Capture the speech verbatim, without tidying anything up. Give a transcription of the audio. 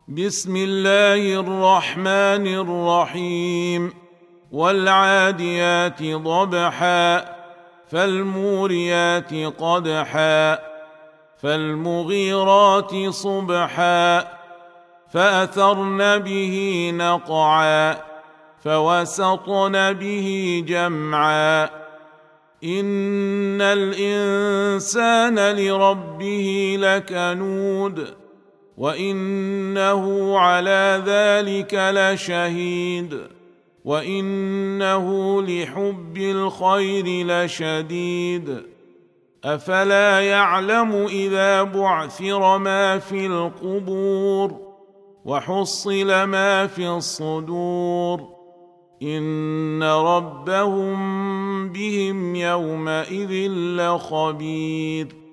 بسم الله الرحمن الرحيم والعاديات ضبحا فالموريات قدحا فالمغيرات صبحا فأثرن به نقعا فوسطن به جمعا إن الإنسان لربه لكنود وإنه على ذلك لشهيد وإنه لحب الخير لشديد أفلا يعلم إذا بعثر ما في القبور وحصل ما في الصدور إن ربهم بهم يومئذ لخبير